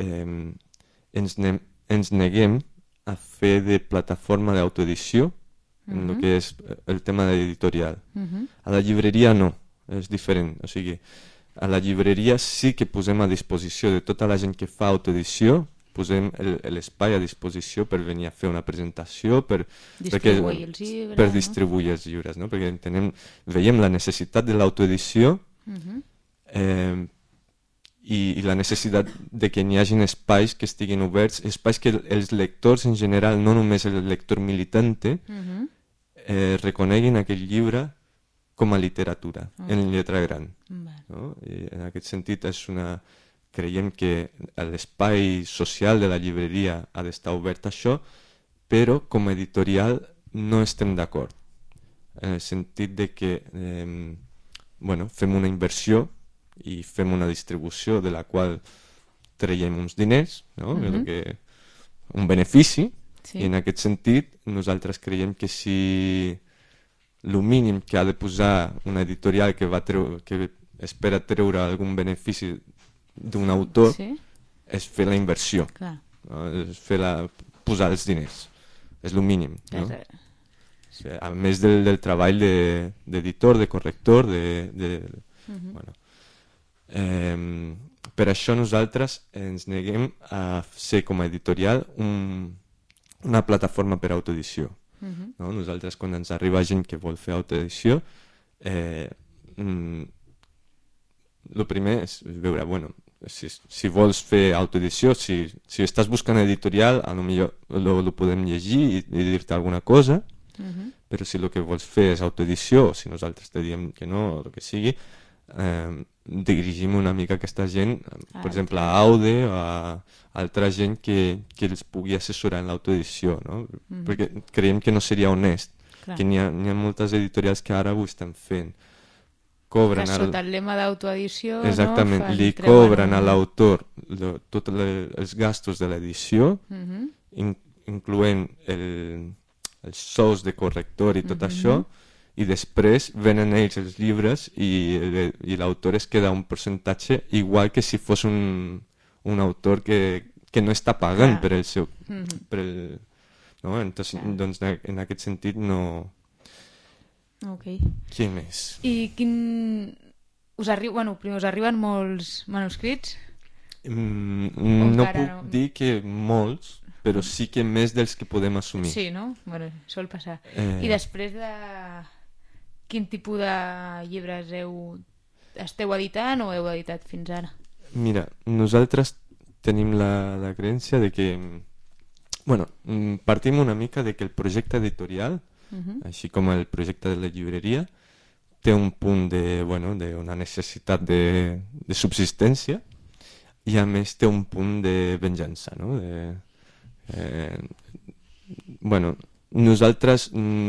ens neguem a fer de plataforma d'autoedició en el que és el tema de l'editorial. A la llibreria no, és diferent. O sigui, a la llibreria sí que posem a disposició de tota la gent que fa autoedició, posem l'espai a disposició per venir a fer una presentació, per distribuir els llibres, no? Perquè veiem la necessitat de l'autoedició i la necessitat de que n'hi hagin espais que estiguin oberts, espais que els lectors en general, no només el lector militante, reconeguin aquell llibre com a literatura, en lletra gran. No? I en aquest sentit creiem que l'espai social de la llibreria ha d'estar obert a això, però com a editorial no estem d'acord, en el sentit de que fem una inversió i fem una distribució de la qual traiem uns diners, no? Un benefici, i en aquest sentit nosaltres creiem que si el mínim que ha de posar una editorial que espera treure algun benefici d'un autor és fer la inversió, no? És posar els diners, és el mínim, no? A més del treball d'editor, de corrector, per això nosaltres ens neguem a ser com a editorial una plataforma per autoedició. No? Nosaltres, quan ens arriba gent que vol fer autoedició, el primer és veure, si vols fer autoedició, si estàs buscant editorial, potser ho podem llegir i dir-te alguna cosa, però si el que vols fer és autoedició, o si nosaltres te diem que no, o el que sigui, dirigim una mica aquesta gent, per exemple a Aude o a altra gent que els pugui assessorar en l'autoedició, no? Perquè creiem que no seria honest, que n'hi ha moltes editorials que ara ho estan fent, cobren sota el lema d'autoedició, exactament, li cobren a l'autor tots els gastos de l'edició, incloent els sous de corrector i tot això, i després venen ells els llibres i l'autor es queda un percentatge igual que si fos un autor que no està pagant per el seu... no? Entonces, doncs, en aquest sentit no... Què més? I primer us arriben molts manuscrits? No puc dir que molts, però sí que més dels que podem assumir. Sí, no? Bueno, sol passar. I després de... Quin tipus de llibres esteu editant o heu editat fins ara? Mira, nosaltres tenim la creença de que... partim una mica de que el projecte editorial, així com el projecte de la llibreria, té un punt d'una necessitat de subsistència i a més té un punt de venjança, no? Nosaltres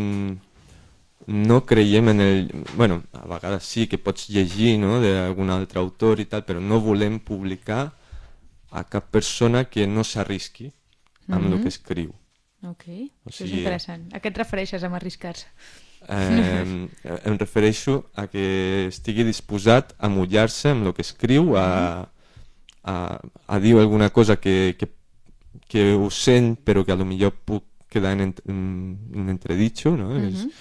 no creiem en el... a vegades sí que pots llegir, no?, d'algun altre autor i tal, però no volem publicar a cap persona que no s'arrisqui amb el que escriu. Ok, això és interessant. A què et refereixes amb arriscar-se? Em refereixo a que estigui disposat a mullar-se amb el que escriu, a dir alguna cosa que ho sent però que a lo millor puc quedar en entreditjo, no?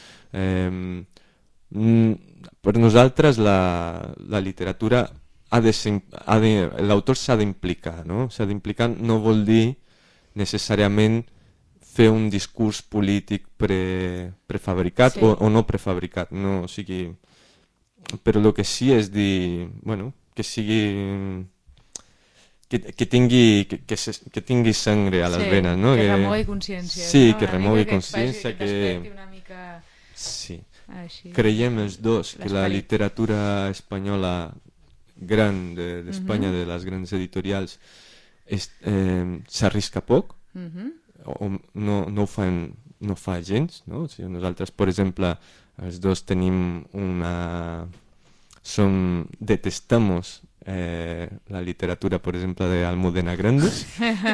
Per nosaltres la literatura l'autor s'ha d'implicar, no? S'ha d'implicar no vol dir necessàriament fer un discurs polític prefabricat o no prefabricat, no? O sigui, però el que sí és dir, que sigui... que tingui sangre a les venes, no? Que remogui consciència. Sí, que remogui consciència, que desperti una mica... Sí. Creiem els dos que la literatura espanyola gran d'Espanya, de les grans editorials, s'arrisca poc, o no ho fa gens, no? O sigui, nosaltres, per exemple, els dos tenim detestamos la literatura, por ejemplo, de Almudena Grandes.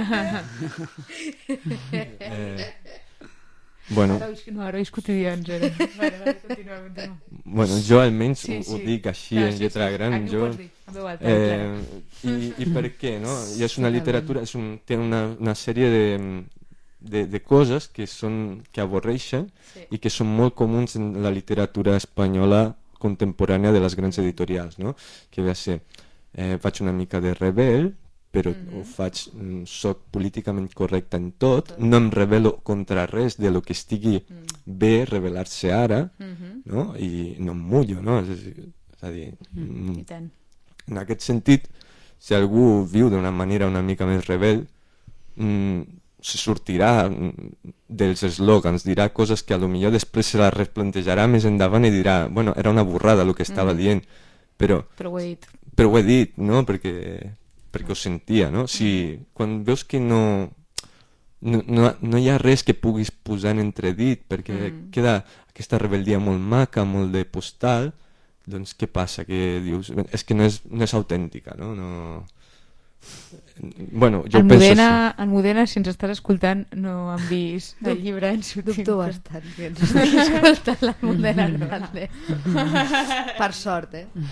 Bueno, herois quotidians, era. Vale, continua. Bueno, jo almenys ho dic així, en lletra gran. Aquí ho pots dir, en veu alta, Clara. I per què, no? I és una literatura, té una sèrie de coses que avorreixen i que són molt comuns en la literatura espanyola contemporània de les grans editorials, no? Que ve a ser, faig una mica de rebel, però ho faig, soc políticament correcte en tot, no em rebel·lo contra res de lo que estigui bé rebel·lar-se ara, no? I no em mullo, no? És a dir, I tant. en aquest sentit, si algú viu d'una manera una mica més rebel, se sortirà dels eslògans, dirà coses que a lo millor després se les replantejarà més endavant i dirà, bueno, era una burrada el que estava dient, però ho he dit. Però ho he dit, no? Perquè ho sentia, no? Si quan veus que no hi ha res que puguis posar en entredit, perquè queda aquesta rebel·lia molt maca, molt de postal, doncs què passa? Que dius, és que no és autèntica, no? Bueno, jo penso així. Almudena, si ens estàs escoltant, no han vist el llibre en su Dubto bastant que ens estigui escoltant l'Almudena Grandes. Per sort,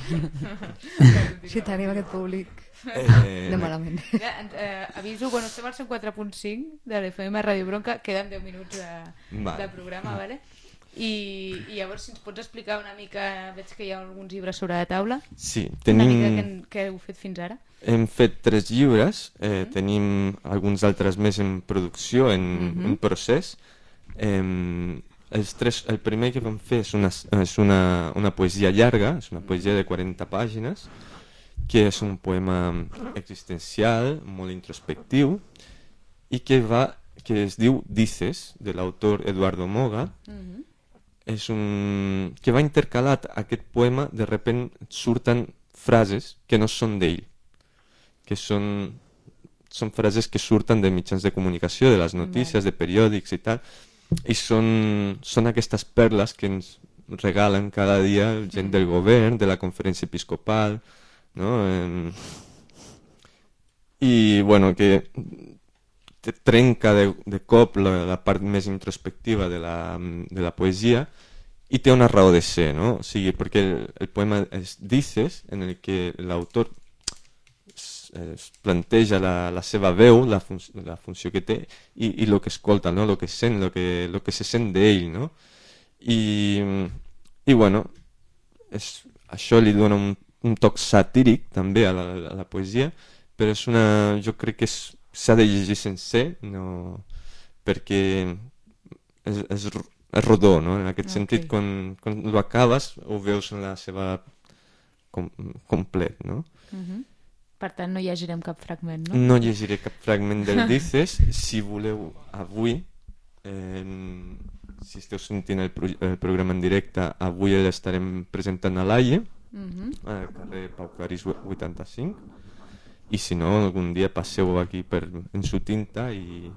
si tenim aquest públic de malament. Aviso, bueno, estem al 104.5 de l'FM Ràdio Bronca, queden 10 minuts de programa, vale? I llavors si ens pots explicar una mica, veig que hi ha alguns llibres sobre la taula, sí, una mica què heu fet fins ara. Hem fet 3 llibres, tenim alguns altres més en producció, en procés. El primer que vam fer és una poesia llarga, és una poesia de 40 pàgines, que és un poema existencial, molt introspectiu, i que es diu Dices, de l'autor Eduardo Moga. Que va intercalat aquest poema, de repent surten frases que no són d'ell, que són frases que surten de mitjans de comunicació, de les notícies, de periòdics i tal, i són aquestes perles que ens regalen cada dia gent del govern, de la conferència episcopal, no? I bueno, que trenca de cop la part més introspectiva de la poesia i té una raó de ser, no? O sigui, perquè el poema es Dices, en el que l'autor es planteja la seva veu, la funció que té i el que escolta, no? El que sent, el que se sent d'ell, no? I bueno, això li dona un toc satíric també a la poesia, però jo crec que s'ha de llegir sencer, no? Perquè és rodó, no? En aquest sentit, quan ho acabes ho veus en la seva complet, no? Per tant, no llegirem cap fragment, no? No llegiré cap fragment del Dices. Si voleu, avui, si esteu sentint el programa en directe, avui l'estarem presentant a l'AIE, al carrer Pau Clarís 85, i si no, algun dia passeu aquí en su tinta i...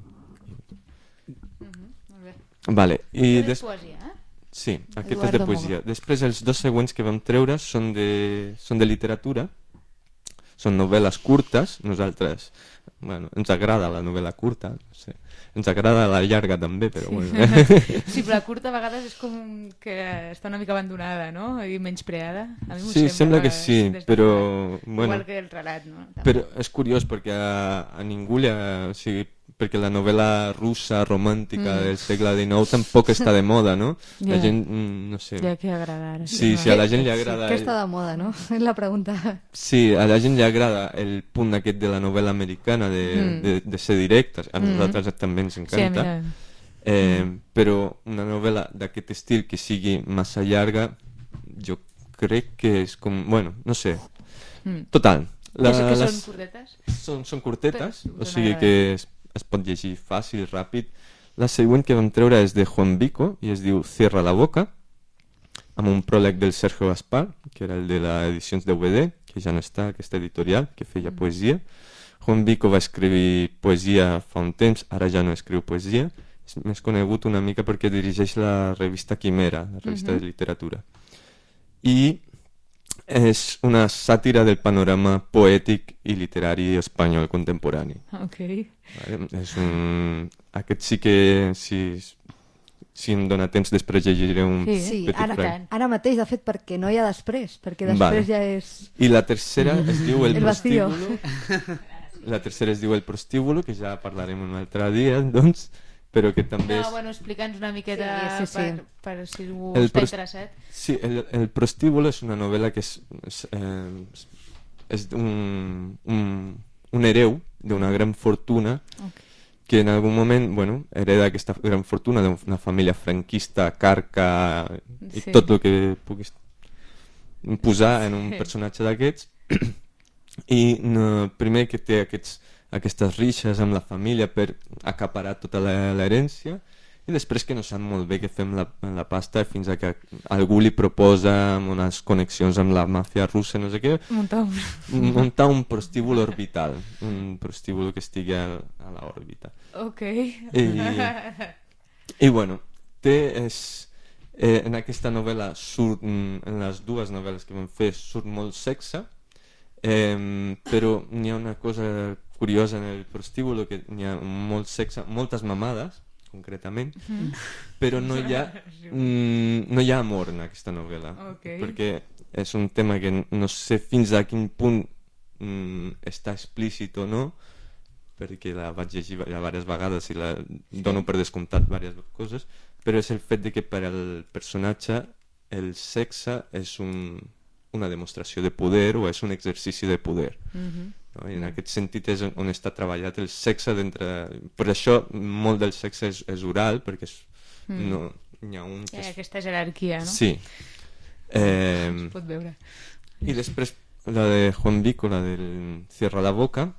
Molt bé. Vale. És poesia, eh? Sí, aquest és de poesia. Després els 2 següents que vam treure són de literatura, són novel·les curtes. Nosaltres, bueno, ens agrada la novel·la curta, no sé. Ens agrada la llarga també, però bueno. Sí, però la curta a vegades és com que està una mica abandonada, no? I menyspreada. A mi sí, sembla que sí, però... Bueno, igual que el relat, no? Però és curiós perquè a ningú li ha... O sigui, perquè la novel·la russa romàntica del segle XIX tampoc està de moda, no? La gent, no sé... Ja que agrada ara. Sí, a la gent li agrada... Què està de moda, no? És la pregunta. Sí, a la gent li agrada el punt aquest de la novel·la americana, de ser directa. A nosaltres també ens encanta. Sí, però una novel·la d'aquest estil que sigui massa llarga, jo crec que és com... Bueno, no sé. Total. Que són curtetes? Són curtetes, o sigui que es pot llegir fàcil, ràpid. La següent que vam treure és de Juan Vico i es diu Cierra la boca, amb un pròleg del Sergio Gaspar, que era el de les edicions DVD, que ja no està, aquesta editorial, que feia poesia. Juan Vico va escriure poesia fa un temps, ara ja no escriu poesia. És més conegut una mica perquè dirigeix la revista Quimera, la revista de literatura. I és una sàtira del panorama poètic i literari espanyol contemporani. És aquest sí que, si em dona temps, després llegiré un petit fragment. Ara mateix, de fet, perquè no hi ha després, perquè després ja és... I la tercera es diu El vacío. prostíbulo. La tercera es diu El prostíbulo, que ja parlarem un altre dia, doncs, però que també és... Bueno, explica'ns una miqueta per si algú està interessat. Sí, el prostíbulo és una novel·la que és un hereu d'una gran fortuna que en algun moment, hereda aquesta gran fortuna d'una família franquista, carca i tot el que puguis posar en un personatge d'aquests. I primer que té aquestes rixes amb la família per acaparar tota l'herència, i després que no sap molt bé què fer amb la pasta, fins a que algú li proposa unes connexions amb la màfia russa, no sé què, muntar un prostíbulo orbital, un prostíbulo que estigui a l'òrbita. I bueno, en aquesta novel·la surt, en les dues novel·les que vam fer, surt molt sexe, però n'hi ha una cosa curiosa en el prostíbulo, que n'hi ha molt sexe, moltes mamades concretament, però no hi ha amor en aquesta novel·la, perquè és un tema que no sé fins a quin punt està explícit o no, perquè la vaig llegir diverses vegades i la dono per descomptat diverses coses, però és el fet de que per al personatge el sexe és una demostració de poder o és un exercici de poder. I en aquest sentit és on està treballat el sexe dintre... Per això molt del sexe és oral, perquè n'hi ha un... Hi ha aquesta jerarquia, no? Sí. Es pot veure. I després la de Juan Vico, la del Cierra la boca,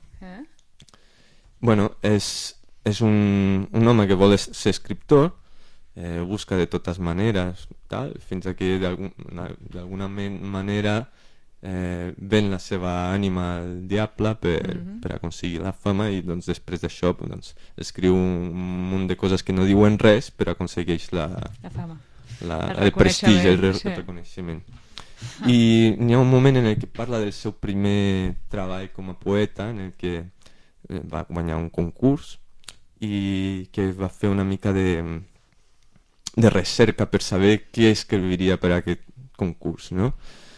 és un home que vol ser escriptor, busca de totes maneres, fins a que d'alguna manera ven la seva ànima al diable per aconseguir la fama, i doncs després d'això escriu un munt de coses que no diuen res, però aconsegueix la fama, el prestigi, el reconeixement. I n'hi ha un moment en el que parla del seu primer treball com a poeta, en el que va guanyar un concurs i que va fer una mica de recerca per saber què escriviria per a aquest concurs, no?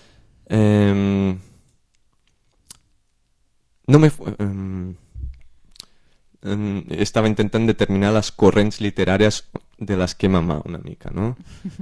Estava intentant determinar les corrents literàries de las que mamá una mica, ¿no?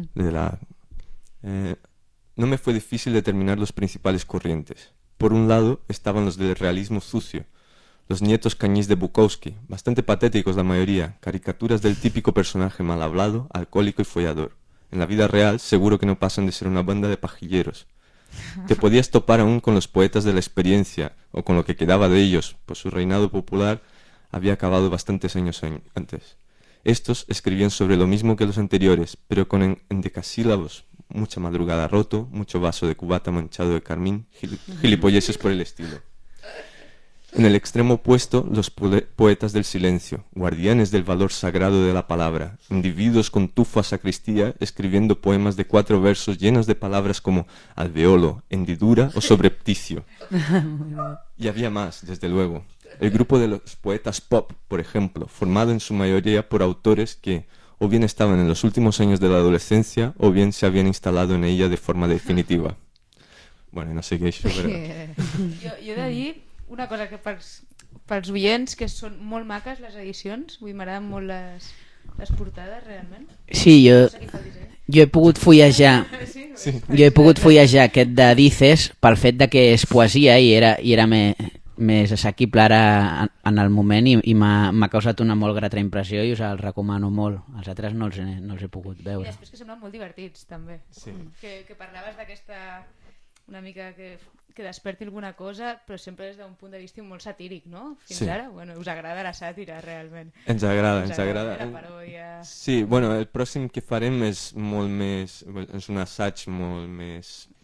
No me fue difícil determinar los principales corrientes. Por un lado estaban los del realismo sucio, los nietos cañís de Bukowski, bastante patéticos la mayoría, caricaturas del típico personaje mal hablado, alcohólico y follador. En la vida real seguro que no pasan de ser una banda de pajilleros. Te podías topar aún con los poetas de la experiencia, o con lo que quedaba de ellos, pues su reinado popular había acabado bastantes años antes. Estos escribían sobre lo mismo que los anteriores, pero con endecasílabos, mucha madrugada roto, mucho vaso de cubata manchado de carmín, gilipolleces por el estilo. En el extremo opuesto, los poetas del silencio, guardianes del valor sagrado de la palabra, individuos con tufo a sacristía, escribiendo poemas de 4 versos llenos de palabras como alveolo, hendidura o sobrepticio. Y había más, desde luego. El grupo de los poetas pop, por ejemplo, formado en su mayoría por autores que o bien estaban en los últimos años de la adolescencia o bien se habían instalado en ella de forma definitiva. Bueno, no sé què és això, però... Jo he de dir una cosa que pels oients, que són molt maques les edicions, m'agraden molt les portades realment. Sí, jo he pogut fullejar aquest de Dices pel fet de que és poesia i era més assequible ara en el moment i m'ha causat una molt grata impressió i us el recomano molt. Els altres no els he pogut veure. I després que semblen molt divertits també, que parlaves d'aquesta una mica que desperti alguna cosa, però sempre des d'un punt de vista molt satíric, no? Fins ara, bueno, us agrada la sàtira realment. Ens agrada. La paròdia... Sí, bueno, el pròxim que farem és molt més... és un assaig molt més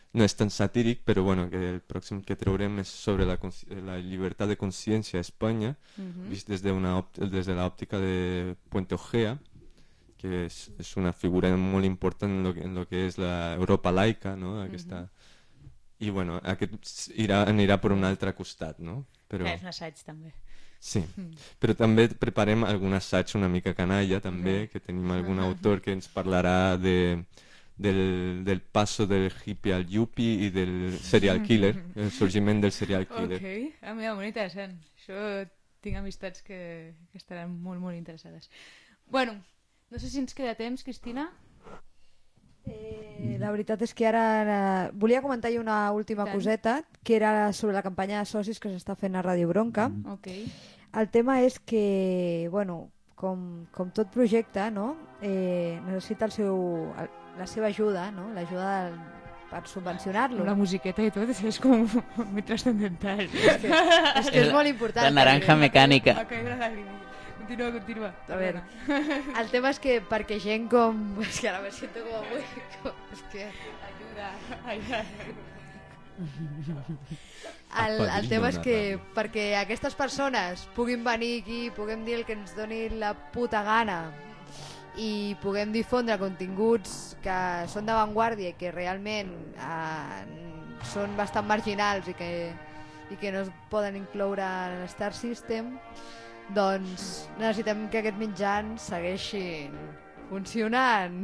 no és tan satíric, però bueno, que el pròxim que traurem és sobre la llibertat de consciència a Espanya, vist des de l'òptica de Puente Ojea, que és una figura molt important en lo que és l'Europa laica, no? Aquesta... I bueno, aquest anirà per un altre costat, no? Però... És un assaig també. Sí, però també preparem algun assaig una mica canalla també, que tenim algun autor que ens parlarà del passo del hippie al yuppie i del serial killer, el sorgiment del serial killer. Ok, mira, molt interessant. Això tinc amistats que estaran molt, molt interessades. Bueno, no sé si ens queda temps, Cristina. La veritat és que ara volia comentar una última coseta, que era sobre la campanya de socis que s'està fent a Ràdio Bronca. Okay. El tema és que, bueno, com tot projecte, no? Necessita la seva ajuda, no? L'ajuda per subvencionar-lo. La musiqueta i tot és com molt transcendental. És que és molt important. La naranja mecànica. Continua. A veure, el tema és que perquè gent com... És que ara me siento com avui... És que... Ajuda. El tema és que perquè aquestes persones puguin venir aquí, puguem dir el que ens doni la puta gana i puguem difondre continguts que són d'avantguàrdia i que realment són bastant marginals i que no es poden incloure en el Star System, doncs necessitem que aquests mitjans segueixin funcionant.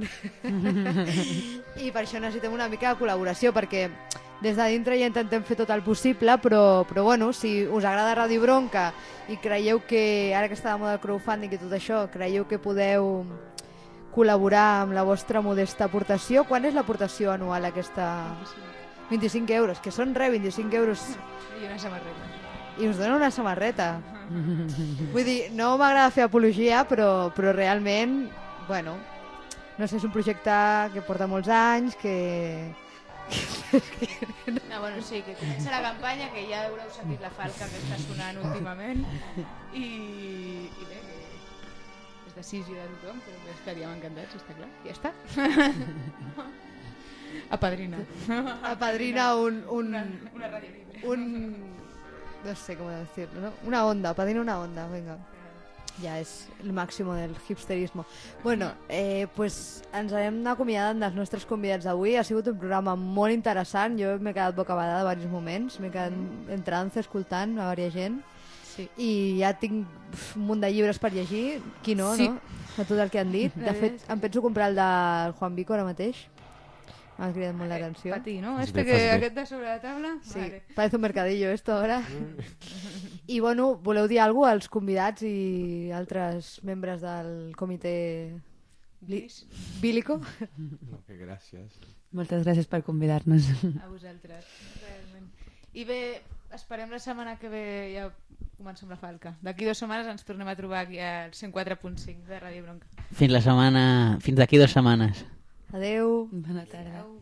I per això necessitem una mica de col·laboració, perquè des de dintre ja intentem fer tot el possible, però bueno, si us agrada Ràdio Bronca i creieu que, ara que està de moda el crowdfunding i tot això, creieu que podeu col·laborar amb la vostra modesta aportació. Quan és l'aportació anual aquesta? 25 euros, que són 25 euros. I una samarreta. I us donen una samarreta. Vull dir, no m'agrada fer apologia, però realment, bueno, no sé, és un projecte que porta molts anys, que... No, bueno, sí, que comença la campanya, que ja haureu sentit la falca que està sonant últimament, i bé, és decisió de tothom, però que estaríem encantats, està clar, ja està. Apadrina una ràdio libre. No sé cómo decirlo, ¿no? Una onda, apadrina una onda, venga. Ja és el màxim del hipsterismo. Bueno, pues ens anem acomiadant dels nostres convidats d'avui. Ha sigut un programa molt interessant. Jo m'he quedat bocabadada a diversos moments. M'he quedat en trance escoltant a diversa gent. Sí. I ja tinc un munt de llibres per llegir. Qui no, sí. No? De tot el que han dit. De fet, em penso comprar el del Juan Vico ara mateix. M'ha cridat molt l'atenció. Patí, no? Aquest de sobre la taula? Sí, vale. Parece un mercadillo esto ahora. I bueno, voleu dir alguna cosa als convidats i altres membres del comitè bílico? No, que gràcies. Moltes gràcies per convidar-nos. A vosaltres, realment. I bé, esperem la setmana que ve ja comencem la falca. D'aquí 2 setmanes ens tornem a trobar aquí al 104.5 de Ràdio Bronca. Fins d'aquí 2 setmanes. Adeu. Bona tarda.